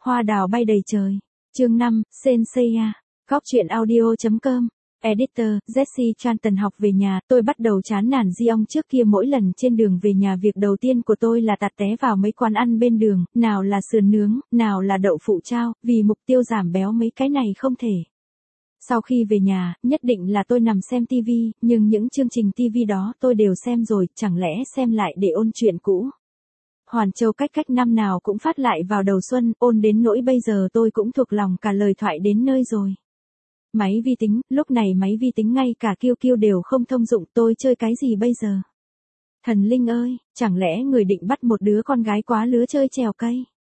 Hoa đào bay đầy trời. Chương 5, Senseiya. Góc truyện audio.com. Editor, Jesse Chanton học về nhà, tôi bắt đầu chán nản Giong trước kia mỗi lần trên đường về nhà việc đầu tiên của tôi là tạt té vào mấy quán ăn bên đường, nào là sườn nướng, nào là đậu phụ chao, vì mục tiêu giảm béo mấy cái này không thể. Sau khi về nhà, nhất định là tôi nằm xem TV, nhưng những chương trình TV đó tôi đều xem rồi, chẳng lẽ xem lại để ôn chuyện cũ. Hoàn Châu cách năm nào cũng phát lại vào đầu xuân, ôn đến nỗi bây giờ tôi cũng thuộc lòng cả lời thoại đến nơi rồi. Máy vi tính, lúc này máy vi tính ngay cả QQ đều không thông dụng, tôi chơi cái gì bây giờ? Thần linh ơi, chẳng lẽ người định bắt một đứa con gái quá lứa chơi trèo cây?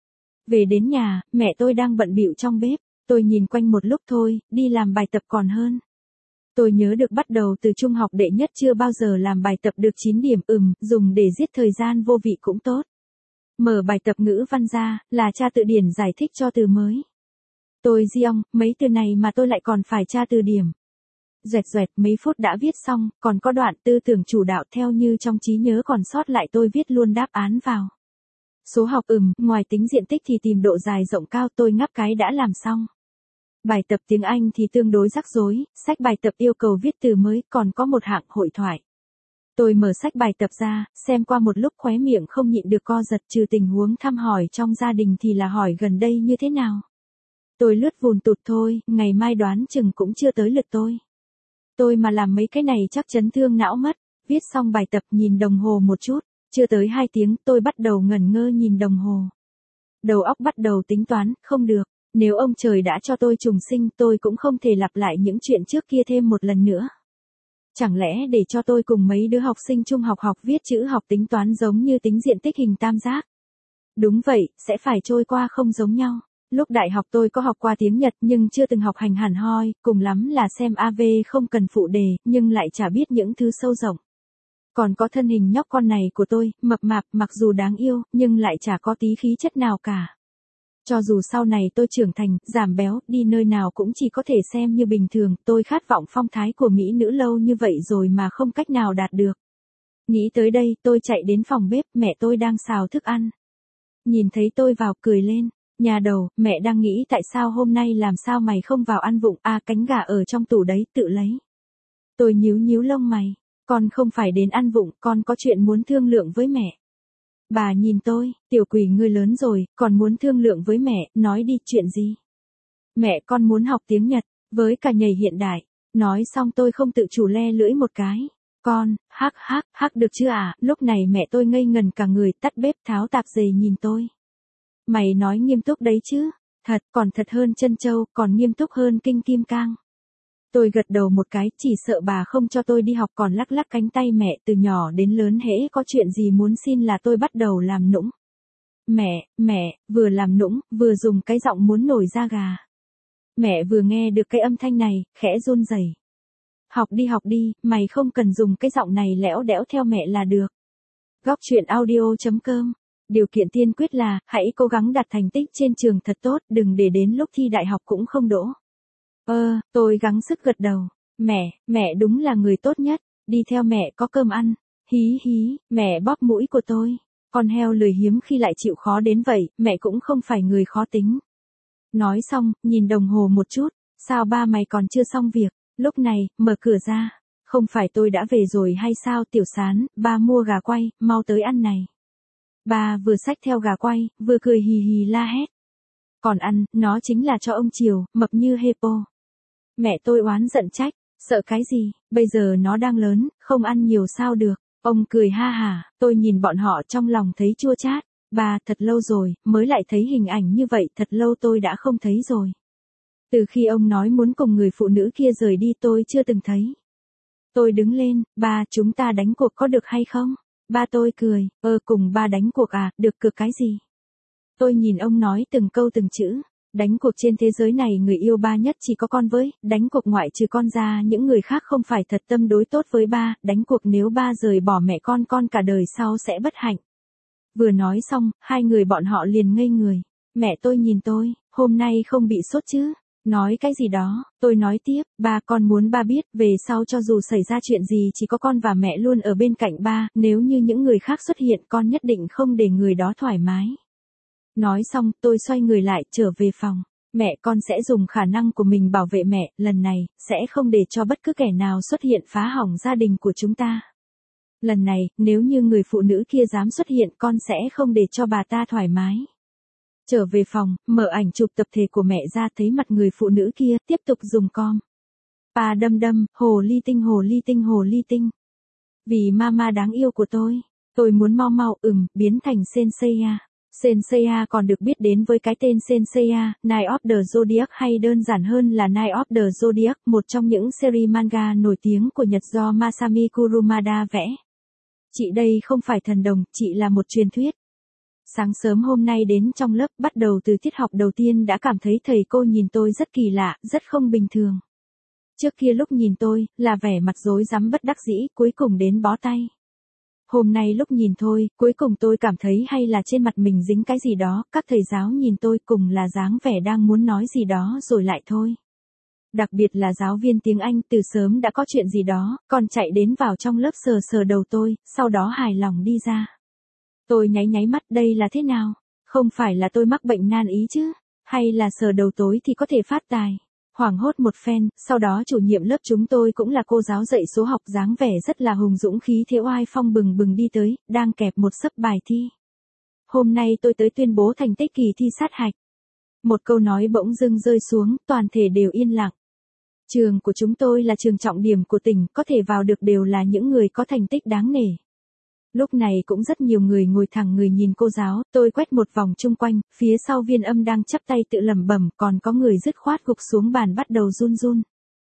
Về đến nhà, mẹ tôi đang bận bịu trong bếp, tôi nhìn quanh một lúc thôi, đi làm bài tập còn hơn. Tôi nhớ được bắt đầu từ trung học đệ nhất chưa bao giờ làm bài tập được 9 điểm, dùng để giết thời gian vô vị cũng tốt. Mở bài tập ngữ văn ra, là tra từ điển giải thích cho từ mới. Tôi Giong, mấy từ này mà tôi lại còn phải tra từ điển. Duệt mấy phút đã viết xong, còn có đoạn tư tưởng chủ đạo theo như trong trí nhớ còn sót lại tôi viết luôn đáp án vào. Số học ngoài tính diện tích thì tìm độ dài rộng cao, tôi ngắp cái đã làm xong. Bài tập tiếng Anh thì tương đối rắc rối, sách bài tập yêu cầu viết từ mới, còn có một hạng hội thoại. Tôi mở sách bài tập ra, xem qua một lúc khóe miệng không nhịn được co giật, trừ tình huống thăm hỏi trong gia đình thì là hỏi gần đây như thế nào. Tôi lướt vùn tụt thôi, ngày mai đoán chừng cũng chưa tới lượt tôi. Tôi mà làm mấy cái này chắc chấn thương não mất. Viết xong bài tập nhìn đồng hồ một chút, chưa tới 2 tiếng tôi bắt đầu ngẩn ngơ nhìn đồng hồ. Đầu óc bắt đầu tính toán, không được, nếu ông trời đã cho tôi trùng sinh tôi cũng không thể lặp lại những chuyện trước kia thêm một lần nữa. Chẳng lẽ để cho tôi cùng mấy đứa học sinh trung học học viết chữ học tính toán giống như tính diện tích hình tam giác? Đúng vậy, sẽ phải trôi qua không giống nhau. Lúc đại học tôi có học qua tiếng Nhật nhưng chưa từng học hành hẳn hoi, cùng lắm là xem AV không cần phụ đề, nhưng lại chả biết những thứ sâu rộng. Còn có thân hình nhóc con này của tôi, mập mạp mặc dù đáng yêu, nhưng lại chả có tí khí chất nào cả. Cho dù sau này tôi trưởng thành, giảm béo, đi nơi nào cũng chỉ có thể xem như bình thường, tôi khát vọng phong thái của mỹ nữ lâu như vậy rồi mà không cách nào đạt được. Nghĩ tới đây, tôi chạy đến phòng bếp, mẹ tôi đang xào thức ăn. Nhìn thấy tôi vào cười lên. Nhà đầu, mẹ đang nghĩ tại sao hôm nay làm sao mày không vào ăn vụng, cánh gà ở trong tủ đấy, tự lấy. Tôi nhíu lông mày, con không phải đến ăn vụng, con có chuyện muốn thương lượng với mẹ. Bà nhìn tôi, tiểu quỷ ngươi lớn rồi, còn muốn thương lượng với mẹ, nói đi, chuyện gì? Mẹ con muốn học tiếng Nhật, với cả nhảy hiện đại. Nói xong tôi không tự chủ le lưỡi một cái. Con, hắc được chưa à? Lúc này mẹ tôi ngây ngần cả người, tắt bếp tháo tạp dề nhìn tôi. Mày nói nghiêm túc đấy chứ? Thật, còn thật hơn chân châu, còn nghiêm túc hơn kinh kim cang. Tôi gật đầu một cái, chỉ sợ bà không cho tôi đi học, còn lắc lắc cánh tay mẹ. Từ nhỏ đến lớn hễ có chuyện gì muốn xin là tôi bắt đầu làm nũng. Mẹ, vừa làm nũng, vừa dùng cái giọng muốn nổi da gà. Mẹ vừa nghe được cái âm thanh này, khẽ run rẩy. Học đi, mày không cần dùng cái giọng này lẽo đẽo theo mẹ là được. Góc truyện audio.com. Điều kiện tiên quyết là, hãy cố gắng đạt thành tích trên trường thật tốt, đừng để đến lúc thi đại học cũng không đỗ. Tôi gắng sức gật đầu. Mẹ đúng là người tốt nhất, đi theo mẹ có cơm ăn. Hí, mẹ bóp mũi của tôi. Con heo lười hiếm khi lại chịu khó đến vậy, mẹ cũng không phải người khó tính. Nói xong, nhìn đồng hồ một chút, sao ba mày còn chưa xong việc? Lúc này, mở cửa ra. Không phải tôi đã về rồi hay sao Tiểu Sán, ba mua gà quay, mau tới ăn này. Ba vừa xách theo gà quay, vừa cười hì la hét. Còn ăn, nó chính là cho ông Triều, mập như hippo. Mẹ tôi oán giận trách, sợ cái gì, bây giờ nó đang lớn, không ăn nhiều sao được. Ông cười ha hả, tôi nhìn bọn họ trong lòng thấy chua chát. Ba, thật lâu rồi, mới lại thấy hình ảnh như vậy, thật lâu tôi đã không thấy rồi. Từ khi ông nói muốn cùng người phụ nữ kia rời đi tôi chưa từng thấy. Tôi đứng lên, ba, chúng ta đánh cuộc có được hay không? Ba tôi cười, cùng ba đánh cuộc à, được cược cái gì? Tôi nhìn ông nói từng câu từng chữ, đánh cuộc trên thế giới này người yêu ba nhất chỉ có con với, đánh cuộc ngoại trừ con ra những người khác không phải thật tâm đối tốt với ba, đánh cuộc nếu ba rời bỏ mẹ con cả đời sau sẽ bất hạnh. Vừa nói xong, hai người bọn họ liền ngây người, mẹ tôi nhìn tôi, hôm nay không bị sốt chứ? Nói cái gì đó, tôi nói tiếp, ba con muốn ba biết, về sau cho dù xảy ra chuyện gì chỉ có con và mẹ luôn ở bên cạnh ba, nếu như những người khác xuất hiện con nhất định không để người đó thoải mái. Nói xong, tôi xoay người lại trở về phòng. Mẹ con sẽ dùng khả năng của mình bảo vệ mẹ, lần này, sẽ không để cho bất cứ kẻ nào xuất hiện phá hỏng gia đình của chúng ta. Lần này, nếu như người phụ nữ kia dám xuất hiện con sẽ không để cho bà ta thoải mái. Trở về phòng, mở ảnh chụp tập thể của mẹ ra thấy mặt người phụ nữ kia, tiếp tục dùng com. Pa đâm đâm, hồ ly tinh hồ ly tinh hồ ly tinh. Vì mama đáng yêu của tôi muốn mau mau biến thành Senseiya. Senseiya còn được biết đến với cái tên Senseiya, Knight of the Zodiac hay đơn giản hơn là Knight of the Zodiac, một trong những series manga nổi tiếng của Nhật do Masami Kurumada vẽ. Chị đây không phải thần đồng, chị là một truyền thuyết. Sáng sớm hôm nay đến trong lớp, bắt đầu từ tiết học đầu tiên đã cảm thấy thầy cô nhìn tôi rất kỳ lạ, rất không bình thường. Trước kia lúc nhìn tôi, là vẻ mặt rối rắm bất đắc dĩ, cuối cùng đến bó tay. Hôm nay lúc nhìn thôi, cuối cùng tôi cảm thấy hay là trên mặt mình dính cái gì đó, các thầy giáo nhìn tôi cùng là dáng vẻ đang muốn nói gì đó rồi lại thôi. Đặc biệt là giáo viên tiếng Anh từ sớm đã có chuyện gì đó, còn chạy đến vào trong lớp sờ sờ đầu tôi, sau đó hài lòng đi ra. Tôi nháy mắt, đây là thế nào? Không phải là tôi mắc bệnh nan ý chứ? Hay là sờ đầu tối thì có thể phát tài? Hoảng hốt một phen, sau đó chủ nhiệm lớp chúng tôi cũng là cô giáo dạy số học dáng vẻ rất là hùng dũng khí thế oai phong bừng bừng đi tới, đang kẹp một xấp bài thi. Hôm nay tôi tới tuyên bố thành tích kỳ thi sát hạch. Một câu nói bỗng dưng rơi xuống, toàn thể đều yên lặng. Trường của chúng tôi là trường trọng điểm của tỉnh, có thể vào được đều là những người có thành tích đáng nể. Lúc này cũng rất nhiều người ngồi thẳng người nhìn cô giáo, tôi quét một vòng chung quanh, phía sau Viên Âm đang chắp tay tự lẩm bẩm, còn có người dứt khoát gục xuống bàn bắt đầu run run.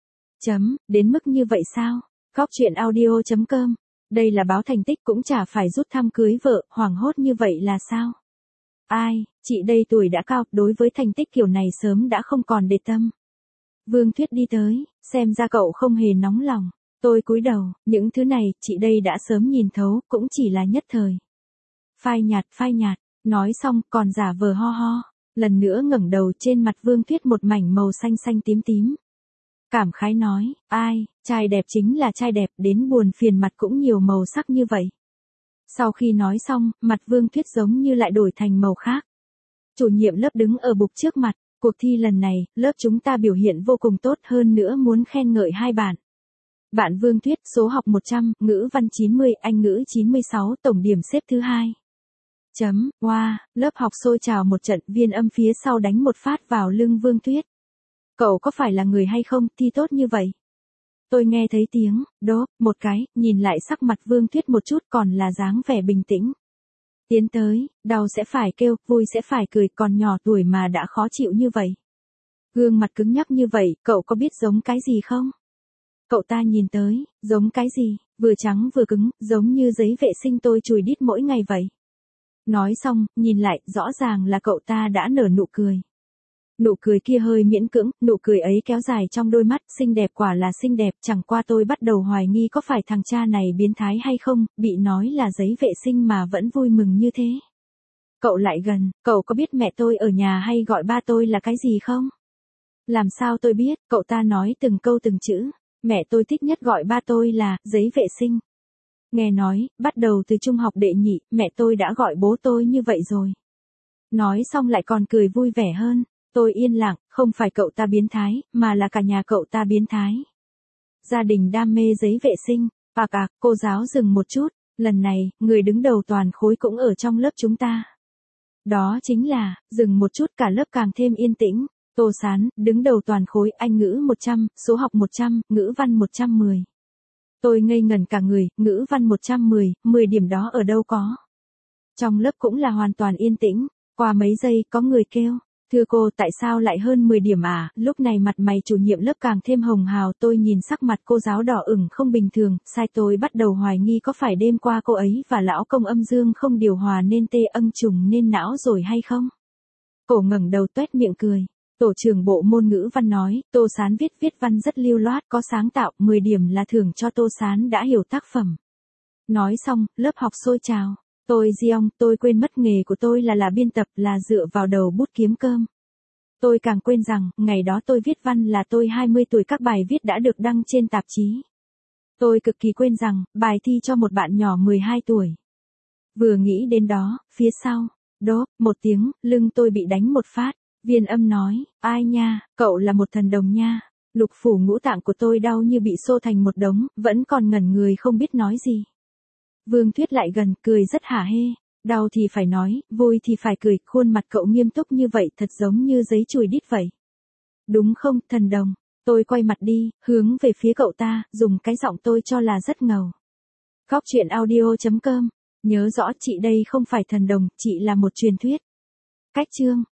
Đến mức như vậy sao? Góc truyện audio.com. Đây là báo thành tích cũng chả phải rút thăm cưới vợ, hoảng hốt như vậy là sao? Ai, chị đây tuổi đã cao, đối với thành tích kiểu này sớm đã không còn để tâm. Vương Thuyết đi tới, xem ra cậu không hề nóng lòng. Tôi cúi đầu, những thứ này, chị đây đã sớm nhìn thấu, cũng chỉ là nhất thời. Phai nhạt, nói xong, còn giả vờ ho ho. Lần nữa ngẩng đầu trên mặt Vương Thuyết một mảnh màu xanh xanh tím tím. Cảm khái nói, ai, trai đẹp chính là trai đẹp, đến buồn phiền mặt cũng nhiều màu sắc như vậy. Sau khi nói xong, mặt Vương Thuyết giống như lại đổi thành màu khác. Chủ nhiệm lớp đứng ở bục trước mặt, cuộc thi lần này, lớp chúng ta biểu hiện vô cùng tốt, hơn nữa muốn khen ngợi hai bạn. Bạn Vương Thuyết, số học 100, ngữ văn 90, Anh ngữ 96, tổng điểm xếp thứ 2. Wow, lớp học sôi trào một trận, Viên Âm phía sau đánh một phát vào lưng Vương Thuyết. Cậu có phải là người hay không, thi tốt như vậy? Tôi nghe thấy tiếng, đốp, một cái, nhìn lại sắc mặt Vương Thuyết một chút còn là dáng vẻ bình tĩnh. Tiến tới, đau sẽ phải kêu, vui sẽ phải cười, còn nhỏ tuổi mà đã khó chịu như vậy. Gương mặt cứng nhắc như vậy, cậu có biết giống cái gì không? Cậu ta nhìn tới, giống cái gì, vừa trắng vừa cứng, giống như giấy vệ sinh tôi chùi đít mỗi ngày vậy. Nói xong, nhìn lại, rõ ràng là cậu ta đã nở nụ cười. Nụ cười kia hơi miễn cưỡng, nụ cười ấy kéo dài trong đôi mắt, xinh đẹp quả là xinh đẹp, chẳng qua tôi bắt đầu hoài nghi có phải thằng cha này biến thái hay không, bị nói là giấy vệ sinh mà vẫn vui mừng như thế. Cậu lại gần, cậu có biết mẹ tôi ở nhà hay gọi ba tôi là cái gì không? Làm sao tôi biết, cậu ta nói từng câu từng chữ. Mẹ tôi thích nhất gọi ba tôi là giấy vệ sinh. Nghe nói, bắt đầu từ trung học đệ nhị, mẹ tôi đã gọi bố tôi như vậy rồi. Nói xong lại còn cười vui vẻ hơn. Tôi yên lặng, không phải cậu ta biến thái, mà là cả nhà cậu ta biến thái. Gia đình đam mê giấy vệ sinh. Cô giáo dừng một chút, lần này, người đứng đầu toàn khối cũng ở trong lớp chúng ta. Đó chính là, dừng một chút cả lớp càng thêm yên tĩnh. Tô Sán, đứng đầu toàn khối, Anh ngữ 100, số học 100, ngữ văn 110. Tôi ngây ngẩn cả người, ngữ văn 110, 10 điểm đó ở đâu có. Trong lớp cũng là hoàn toàn yên tĩnh, qua mấy giây có người kêu, thưa cô tại sao lại hơn 10 điểm à, lúc này mặt mày chủ nhiệm lớp càng thêm hồng hào, tôi nhìn sắc mặt cô giáo đỏ ửng không bình thường, sai tôi bắt đầu hoài nghi có phải đêm qua cô ấy và lão công âm dương không điều hòa nên tê âng trùng nên não rồi hay không. Cổ ngẩng đầu tuét miệng cười. Tổ trưởng bộ môn ngữ văn nói, Tô Sán viết văn rất lưu loát, có sáng tạo, 10 điểm là thưởng cho Tô Sán đã hiểu tác phẩm. Nói xong, lớp học sôi trào. Tôi quên mất nghề của tôi là biên tập, là dựa vào đầu bút kiếm cơm. Tôi càng quên rằng, ngày đó tôi viết văn là tôi 20 tuổi, các bài viết đã được đăng trên tạp chí. Tôi cực kỳ quên rằng, bài thi cho một bạn nhỏ 12 tuổi. Vừa nghĩ đến đó, phía sau, Đốp, một tiếng, lưng tôi bị đánh một phát. Viên âm nói, ai nha, cậu là một thần đồng nha. Lục phủ ngũ tạng của tôi đau như bị xô thành một đống, vẫn còn ngẩn người không biết nói gì. Vương Tuyết lại gần, cười rất hả hê. Đau thì phải nói, vui thì phải cười, khuôn mặt cậu nghiêm túc như vậy thật giống như giấy chùi đít vậy. Đúng không, thần đồng? Tôi quay mặt đi, hướng về phía cậu ta, dùng cái giọng tôi cho là rất ngầu. Góc truyện audio.com. Nhớ rõ chị đây không phải thần đồng, chị là một truyền thuyết. Cách chương.